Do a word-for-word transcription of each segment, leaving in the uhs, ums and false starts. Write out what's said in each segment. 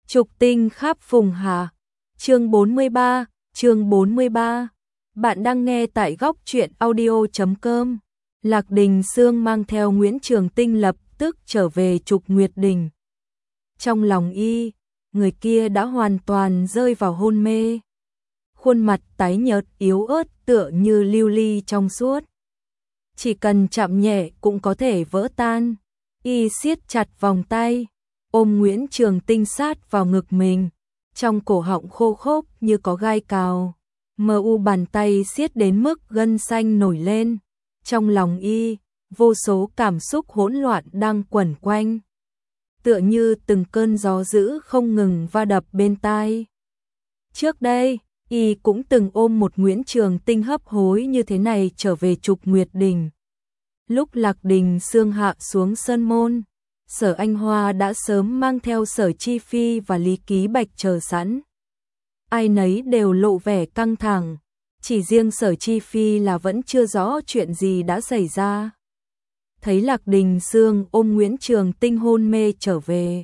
Trục tinh khắp phùng hà. Chương bốn mươi ba, chương bốn mươi ba. Bạn đang nghe tại góc truyện audio chấm com. Lạc Đình Sương mang theo Nguyễn Trường Tinh lập tức trở về Trục Nguyệt Đình. Trong lòng y, người kia đã hoàn toàn rơi vào hôn mê. Khuôn mặt tái nhợt yếu ớt tựa như lưu ly trong suốt. Chỉ cần chạm nhẹ cũng có thể vỡ tan. Y siết chặt vòng tay, ôm Nguyễn Trường Tinh sát vào ngực mình, trong cổ họng khô khốc như có gai cào. Mờ u bàn tay siết đến mức gân xanh nổi lên. Trong lòng y, vô số cảm xúc hỗn loạn đang quẩn quanh, tựa như từng cơn gió dữ không ngừng va đập bên tai. Trước đây, y cũng từng ôm một Nguyễn Trường Tinh hấp hối như thế này trở về Trục Nguyệt Đình. Lúc Lạc Đình Sương hạ xuống sơn môn, Sở Anh Hoa đã sớm mang theo Sở Chi Phi và Lý Ký Bạch chờ sẵn. Ai nấy đều lộ vẻ căng thẳng, chỉ riêng Sở Chi Phi là vẫn chưa rõ chuyện gì đã xảy ra. Thấy Lạc Đình Sương ôm Nguyễn Trường Tinh hôn mê trở về,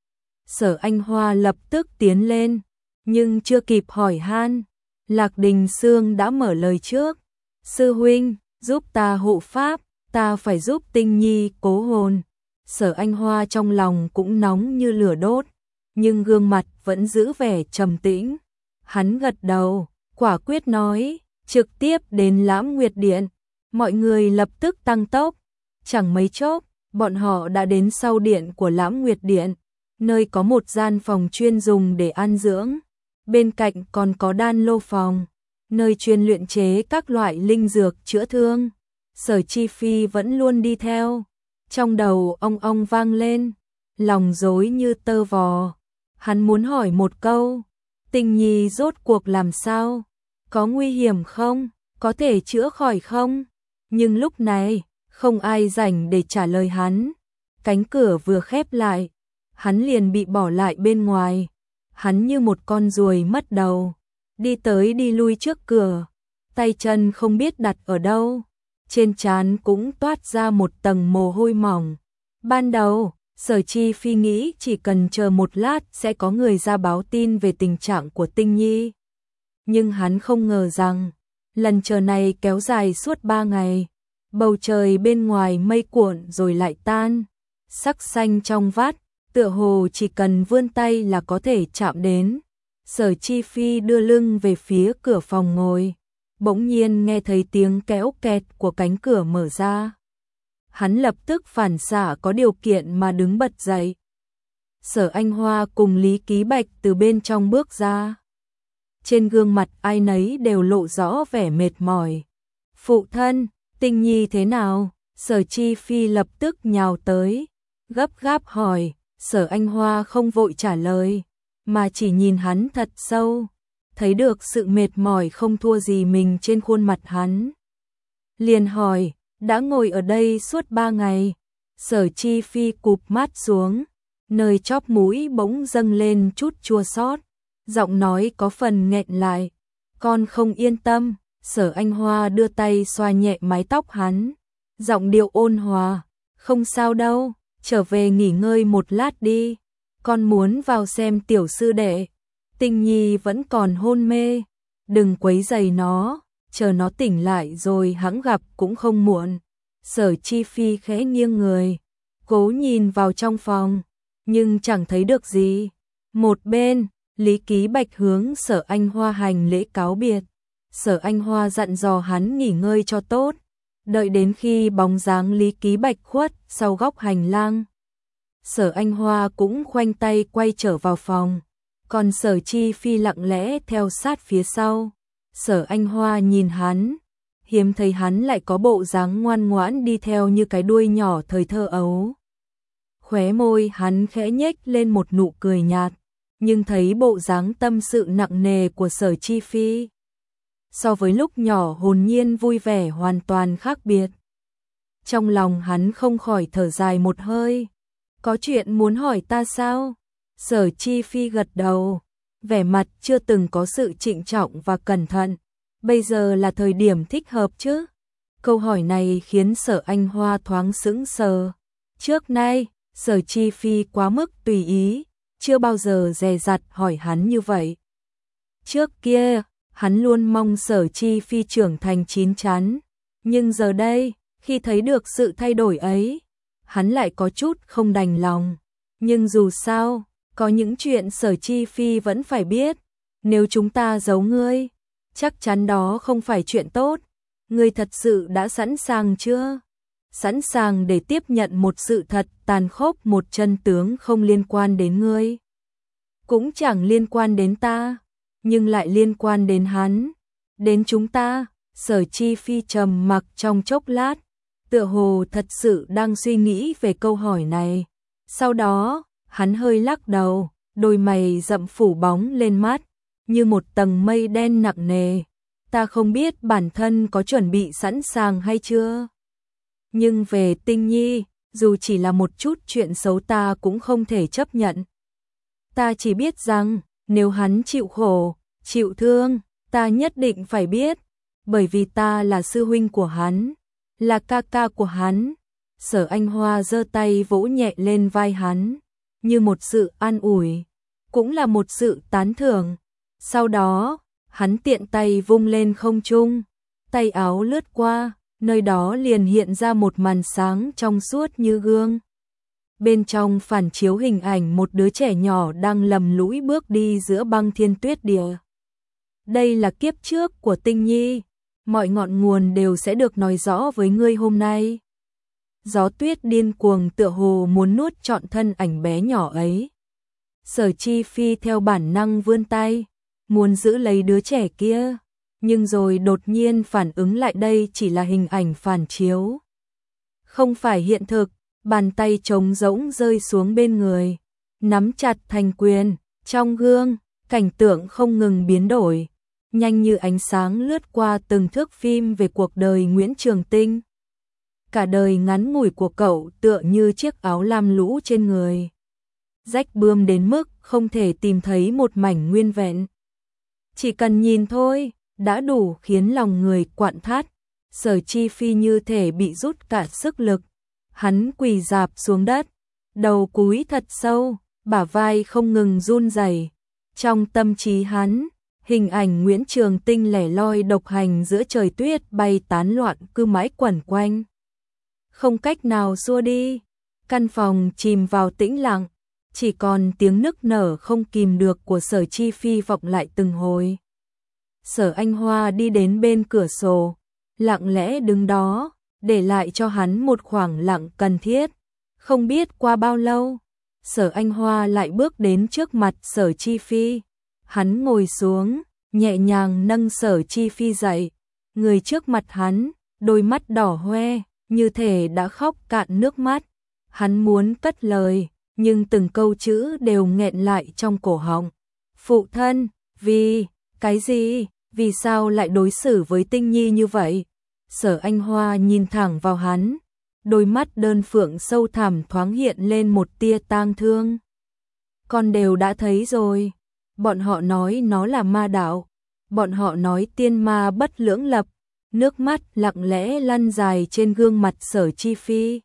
Sở Anh Hoa lập tức tiến lên, nhưng chưa kịp hỏi han, Lạc Đình Sương đã mở lời trước. Sư huynh, giúp ta hộ pháp, ta phải giúp Tinh Nhi cố hồn. Sở Anh Hoa trong lòng cũng nóng như lửa đốt, nhưng gương mặt vẫn giữ vẻ trầm tĩnh. Hắn gật đầu, quả quyết nói, trực tiếp đến Lãm Nguyệt Điện. Mọi người lập tức tăng tốc, chẳng mấy chốc, bọn họ đã đến sau điện của Lãm Nguyệt Điện, nơi có một gian phòng chuyên dùng để an dưỡng. Bên cạnh còn có đan lô phòng, nơi chuyên luyện chế các loại linh dược chữa thương. Sở Chi Phi vẫn luôn đi theo. Trong đầu ong ong vang lên, lòng rối như tơ vò. Hắn muốn hỏi một câu, Tinh Nhi rốt cuộc làm sao? Có nguy hiểm không? Có thể chữa khỏi không? Nhưng lúc này, không ai rảnh để trả lời hắn. Cánh cửa vừa khép lại, hắn liền bị bỏ lại bên ngoài. Hắn như một con ruồi mất đầu, đi tới đi lui trước cửa, tay chân không biết đặt ở đâu. Trên trán cũng toát ra một tầng mồ hôi mỏng. Ban đầu, Sở Chi Phi nghĩ chỉ cần chờ một lát sẽ có người ra báo tin về tình trạng của Tinh Nhi. Nhưng hắn không ngờ rằng, lần chờ này kéo dài suốt ba ngày. Bầu trời bên ngoài mây cuộn rồi lại tan, sắc xanh trong vắt, tựa hồ chỉ cần vươn tay là có thể chạm đến. Sở Chi Phi đưa lưng về phía cửa phòng ngồi. Bỗng nhiên nghe thấy tiếng kéo kẹt của cánh cửa mở ra. Hắn lập tức phản xạ có điều kiện mà đứng bật dậy. Sở Anh Hoa cùng Lý Ký Bạch từ bên trong bước ra. Trên gương mặt ai nấy đều lộ rõ vẻ mệt mỏi. Phụ thân, Tinh Nhi thế nào? Sở Chi Phi lập tức nhào tới, gấp gáp hỏi. Sở Anh Hoa không vội trả lời, mà chỉ nhìn hắn thật sâu. Thấy được sự mệt mỏi không thua gì mình trên khuôn mặt hắn. Liền hỏi, đã ngồi ở đây suốt ba ngày. Sở Chi Phi cụp mắt xuống, nơi chóp mũi bỗng dâng lên chút chua xót, giọng nói có phần nghẹn lại. Con không yên tâm. Sở Anh Hoa đưa tay xoa nhẹ mái tóc hắn, giọng điệu ôn hòa, không sao đâu, trở về nghỉ ngơi một lát đi. Con muốn vào xem tiểu sư đệ. Tinh Nhi vẫn còn hôn mê, đừng quấy rầy nó, chờ nó tỉnh lại rồi hẵng gặp cũng không muộn. Sở Chi Phi khẽ nghiêng người, cố nhìn vào trong phòng, nhưng chẳng thấy được gì. Một bên, Lý Ký Bạch hướng Sở Anh Hoa hành lễ cáo biệt. Sở Anh Hoa dặn dò hắn nghỉ ngơi cho tốt, đợi đến khi bóng dáng Lý Ký Bạch khuất sau góc hành lang. Sở Anh Hoa cũng khoanh tay quay trở vào phòng. Còn Sở Chi Phi lặng lẽ theo sát phía sau. Sở Anh Hoa nhìn hắn, hiếm thấy hắn lại có bộ dáng ngoan ngoãn đi theo như cái đuôi nhỏ thời thơ ấu. Khóe môi hắn khẽ nhếch lên một nụ cười nhạt, nhưng thấy bộ dáng tâm sự nặng nề của Sở Chi Phi, so với lúc nhỏ hồn nhiên vui vẻ hoàn toàn khác biệt. Trong lòng hắn không khỏi thở dài một hơi. Có chuyện muốn hỏi ta sao? Sở Chi Phi gật đầu, vẻ mặt chưa từng có sự trịnh trọng và cẩn thận. Bây giờ là thời điểm thích hợp chứ? Câu hỏi này khiến Sở Anh Hoa thoáng sững sờ. Trước nay, Sở Chi Phi quá mức tùy ý, chưa bao giờ dè dặt hỏi hắn như vậy. Trước kia, hắn luôn mong Sở Chi Phi trưởng thành chín chắn, nhưng giờ đây, khi thấy được sự thay đổi ấy, hắn lại có chút không đành lòng. Nhưng dù sao, có những chuyện Sở Chi Phi vẫn phải biết, nếu chúng ta giấu ngươi, chắc chắn đó không phải chuyện tốt. Ngươi thật sự đã sẵn sàng chưa? Sẵn sàng để tiếp nhận một sự thật tàn khốc, một chân tướng không liên quan đến ngươi, cũng chẳng liên quan đến ta, nhưng lại liên quan đến hắn, đến chúng ta. Sở Chi Phi trầm mặc trong chốc lát, tựa hồ thật sự đang suy nghĩ về câu hỏi này. Sau đó, hắn hơi lắc đầu, đôi mày rậm phủ bóng lên mắt, như một tầng mây đen nặng nề. Ta không biết bản thân có chuẩn bị sẵn sàng hay chưa. Nhưng về Tinh Nhi, dù chỉ là một chút chuyện xấu ta cũng không thể chấp nhận. Ta chỉ biết rằng, nếu hắn chịu khổ, chịu thương, ta nhất định phải biết, bởi vì ta là sư huynh của hắn, là ca ca của hắn. Sở Anh Hoa giơ tay vỗ nhẹ lên vai hắn, như một sự an ủi, cũng là một sự tán thưởng. Sau đó, hắn tiện tay vung lên không trung, tay áo lướt qua, nơi đó liền hiện ra một màn sáng trong suốt như gương. Bên trong phản chiếu hình ảnh một đứa trẻ nhỏ đang lầm lũi bước đi giữa băng thiên tuyết địa. Đây là kiếp trước của Tinh Nhi, mọi ngọn nguồn đều sẽ được nói rõ với ngươi hôm nay. Gió tuyết điên cuồng tựa hồ muốn nuốt trọn thân ảnh bé nhỏ ấy. Sở Chi Phi theo bản năng vươn tay, muốn giữ lấy đứa trẻ kia, nhưng rồi đột nhiên phản ứng lại đây chỉ là hình ảnh phản chiếu, không phải hiện thực. Bàn tay trống rỗng rơi xuống bên người, nắm chặt thành quyền. Trong gương, cảnh tượng không ngừng biến đổi, nhanh như ánh sáng lướt qua từng thước phim về cuộc đời Nguyễn Trường Tinh. Cả đời ngắn ngủi của cậu tựa như chiếc áo lam lũ trên người, rách bươm đến mức không thể tìm thấy một mảnh nguyên vẹn. Chỉ cần nhìn thôi, đã đủ khiến lòng người quặn thắt. Sở Chi Phi như thể bị rút cả sức lực. Hắn quỳ rạp xuống đất, đầu cúi thật sâu, bả vai không ngừng run rẩy. Trong tâm trí hắn, hình ảnh Nguyễn Trường Tinh lẻ loi độc hành giữa trời tuyết bay tán loạn cứ mãi quẩn quanh, không cách nào xua đi. Căn phòng chìm vào tĩnh lặng, chỉ còn tiếng nức nở không kìm được của Sở Chi Phi vọng lại từng hồi. Sở Anh Hoa đi đến bên cửa sổ, lặng lẽ đứng đó, để lại cho hắn một khoảng lặng cần thiết. Không biết qua bao lâu, Sở Anh Hoa lại bước đến trước mặt Sở Chi Phi. Hắn ngồi xuống, nhẹ nhàng nâng Sở Chi Phi dậy. Người trước mặt hắn, đôi mắt đỏ hoe, như thể đã khóc cạn nước mắt. Hắn muốn cất lời, nhưng từng câu chữ đều nghẹn lại trong cổ họng. Phụ thân, vì, cái gì, vì sao lại đối xử với Tinh Nhi như vậy? Sở Anh Hoa nhìn thẳng vào hắn, đôi mắt đơn phượng sâu thẳm thoáng hiện lên một tia tang thương. Con đều đã thấy rồi, bọn họ nói nó là ma đạo, bọn họ nói tiên ma bất lưỡng lập. Nước mắt lặng lẽ lăn dài trên gương mặt Sở Chi Phi.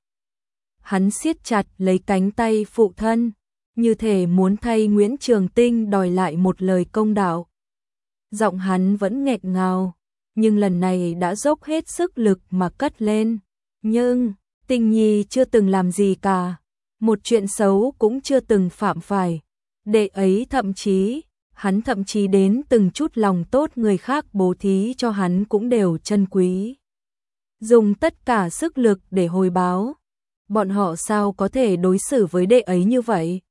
Hắn siết chặt lấy cánh tay phụ thân, như thể muốn thay Nguyễn Trường Tinh đòi lại một lời công đạo. Giọng hắn vẫn nghẹn ngào, nhưng lần này đã dốc hết sức lực mà cất lên. Nhưng, Tinh Nhi chưa từng làm gì cả, một chuyện xấu cũng chưa từng phạm phải. Đệ ấy thậm chí, hắn thậm chí đến từng chút lòng tốt người khác bố thí cho hắn cũng đều trân quý. Dùng tất cả sức lực để hồi báo. Bọn họ sao có thể đối xử với đệ ấy như vậy?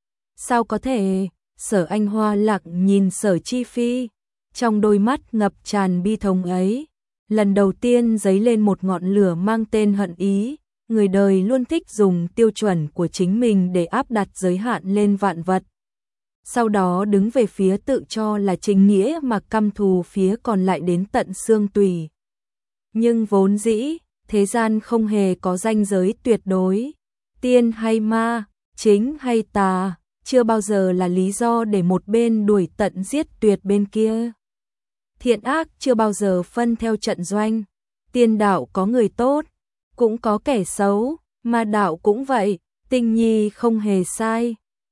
Sao có thể? Sở Anh Hoa lặng nhìn Sở Chi Phi, trong đôi mắt ngập tràn bi thống ấy, lần đầu tiên dấy lên một ngọn lửa mang tên hận ý. Người đời luôn thích dùng tiêu chuẩn của chính mình để áp đặt giới hạn lên vạn vật, sau đó đứng về phía tự cho là chính nghĩa mà căm thù phía còn lại đến tận xương tủy. Nhưng vốn dĩ, thế gian không hề có ranh giới tuyệt đối. Tiên hay ma, chính hay tà, chưa bao giờ là lý do để một bên đuổi tận giết tuyệt bên kia. Thiện ác chưa bao giờ phân theo trận doanh. Tiên đạo có người tốt, cũng có kẻ xấu, ma đạo cũng vậy. Tinh Nhi không hề sai.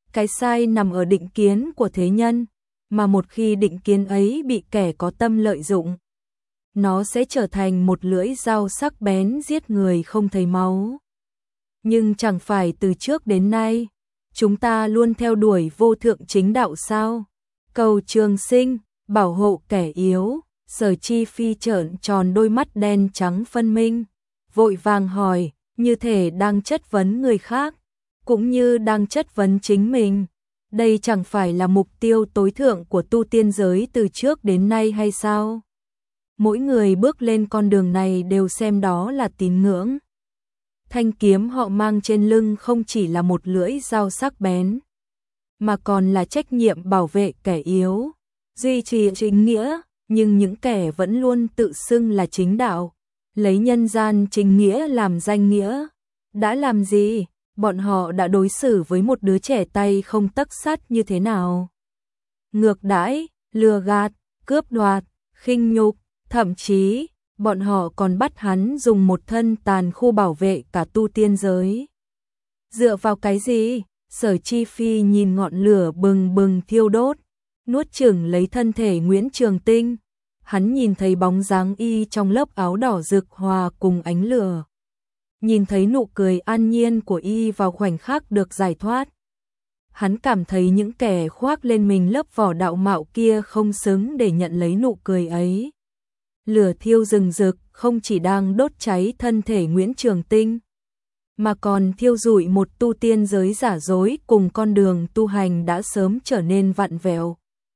Cái sai nằm ở định kiến của thế nhân, mà một khi định kiến ấy bị kẻ có tâm lợi dụng, nó sẽ trở thành một lưỡi dao sắc bén giết người không thấy máu. Nhưng chẳng phải từ trước đến nay, chúng ta luôn theo đuổi vô thượng chính đạo sao? Cầu trường sinh, bảo hộ kẻ yếu. Sở Chi Phi trợn tròn đôi mắt đen trắng phân minh, vội vàng hỏi, như thể đang chất vấn người khác, cũng như đang chất vấn chính mình. Đây chẳng phải là mục tiêu tối thượng của tu tiên giới từ trước đến nay hay sao? Mỗi người bước lên con đường này đều xem đó là tín ngưỡng. Thanh kiếm họ mang trên lưng không chỉ là một lưỡi dao sắc bén, mà còn là trách nhiệm bảo vệ kẻ yếu, duy trì chính nghĩa. Nhưng những kẻ vẫn luôn tự xưng là chính đạo, lấy nhân gian chính nghĩa làm danh nghĩa, đã làm gì? Bọn họ đã đối xử với một đứa trẻ tay không tấc sắt như thế nào? Ngược đãi, lừa gạt, cướp đoạt, khinh nhục, thậm chí bọn họ còn bắt hắn dùng một thân tàn khu bảo vệ cả tu tiên giới. Dựa vào cái gì? Sở Chi Phi nhìn ngọn lửa bừng bừng thiêu đốt, nuốt chửng lấy thân thể Nguyễn Trường Tinh. Hắn nhìn thấy bóng dáng y trong lớp áo đỏ rực hòa cùng ánh lửa. Nhìn thấy nụ cười an nhiên của y vào khoảnh khắc được giải thoát. Hắn cảm thấy những kẻ khoác lên mình lớp vỏ đạo mạo kia không xứng để nhận lấy nụ cười ấy. Lửa thiêu rừng rực không chỉ đang đốt cháy thân thể Nguyễn Trường Tinh, mà còn thiêu rụi một tu tiên giới giả dối cùng con đường tu hành đã sớm trở nên vặn vẹo.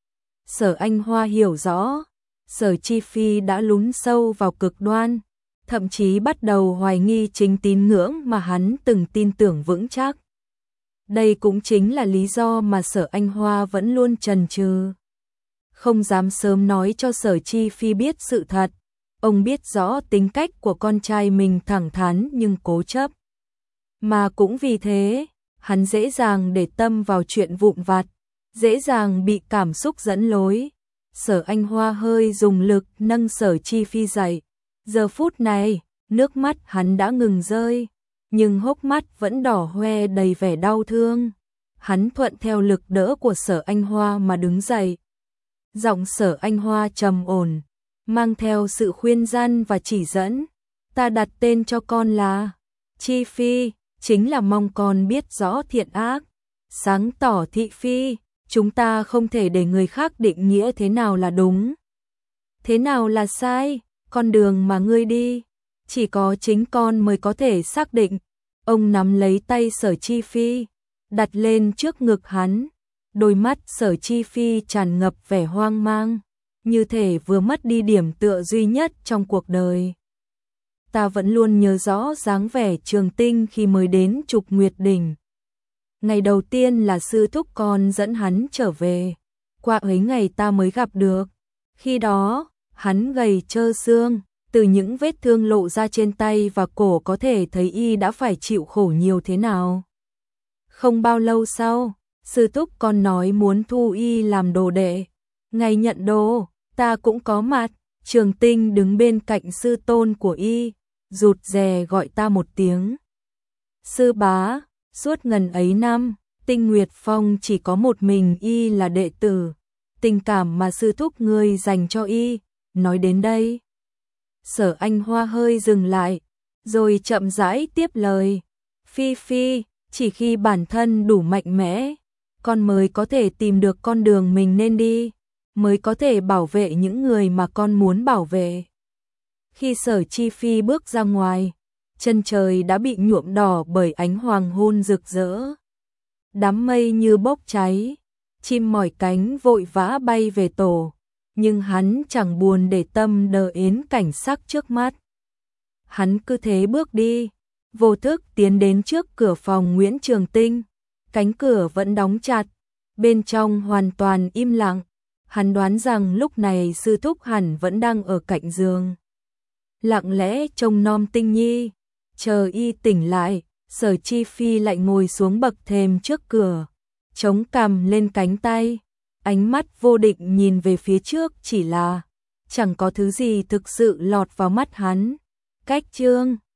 Sở Anh Hoa hiểu rõ, Sở Chi Phi đã lún sâu vào cực đoan, thậm chí bắt đầu hoài nghi chính tín ngưỡng mà hắn từng tin tưởng vững chắc. Đây cũng chính là lý do mà Sở Anh Hoa vẫn luôn chần chừ, không dám sớm nói cho Sở Chi Phi biết sự thật. Ông biết rõ tính cách của con trai mình thẳng thắn nhưng cố chấp. Mà cũng vì thế, hắn dễ dàng để tâm vào chuyện vụn vặt, dễ dàng bị cảm xúc dẫn lối. Sở Anh Hoa hơi dùng lực nâng Sở Chi Phi dậy. Giờ phút này, nước mắt hắn đã ngừng rơi, nhưng hốc mắt vẫn đỏ hoe đầy vẻ đau thương. Hắn thuận theo lực đỡ của Sở Anh Hoa mà đứng dậy. Giọng Sở Anh Hoa trầm ổn, mang theo sự khuyên răn và chỉ dẫn. Ta đặt tên cho con là Chi Phi, chính là mong con biết rõ thiện ác, sáng tỏ thị phi. Chúng ta không thể để người khác định nghĩa thế nào là đúng, thế nào là sai. Con đường mà ngươi đi, chỉ có chính con mới có thể xác định. Ông nắm lấy tay Sở Chi Phi, đặt lên trước ngực hắn. Đôi mắt Sở Chi Phi tràn ngập vẻ hoang mang, như thể vừa mất đi điểm tựa duy nhất trong cuộc đời. Ta vẫn luôn nhớ rõ dáng vẻ Trường Tinh khi mới đến Trục Nguyệt Đỉnh. Ngày đầu tiên là sư thúc con dẫn hắn trở về, qua ấy ngày ta mới gặp được. Khi đó, hắn gầy trơ xương, từ những vết thương lộ ra trên tay và cổ có thể thấy y đã phải chịu khổ nhiều thế nào. Không bao lâu sau, sư thúc con nói muốn thu y làm đồ đệ. Ngày nhận đồ, ta cũng có mặt. Trường Tinh đứng bên cạnh sư tôn của y, rụt rè gọi ta một tiếng. Sư bá. Suốt ngần ấy năm, Tinh Nguyệt Phong chỉ có một mình y là đệ tử. Tình cảm mà sư thúc ngươi dành cho y. Nói đến đây, Sở Anh Hoa hơi dừng lại, rồi chậm rãi tiếp lời. Phi Phi, chỉ khi bản thân đủ mạnh mẽ, con mới có thể tìm được con đường mình nên đi, mới có thể bảo vệ những người mà con muốn bảo vệ. Khi Sở Chi Phi bước ra ngoài, chân trời đã bị nhuộm đỏ bởi ánh hoàng hôn rực rỡ. Đám mây như bốc cháy, chim mỏi cánh vội vã bay về tổ, nhưng hắn chẳng buồn để tâm đờ ến cảnh sắc trước mắt. Hắn cứ thế bước đi, vô thức tiến đến trước cửa phòng Nguyễn Trường Tinh. Cánh cửa vẫn đóng chặt, bên trong hoàn toàn im lặng. Hắn đoán rằng lúc này sư thúc hẳn vẫn đang ở cạnh giường, lặng lẽ trông nom Tinh Nhi. Chờ y tỉnh lại, Sở Chi Phi lại ngồi xuống bậc thềm trước cửa, chống cằm lên cánh tay, ánh mắt vô định nhìn về phía trước, chỉ là chẳng có thứ gì thực sự lọt vào mắt hắn. Cách chương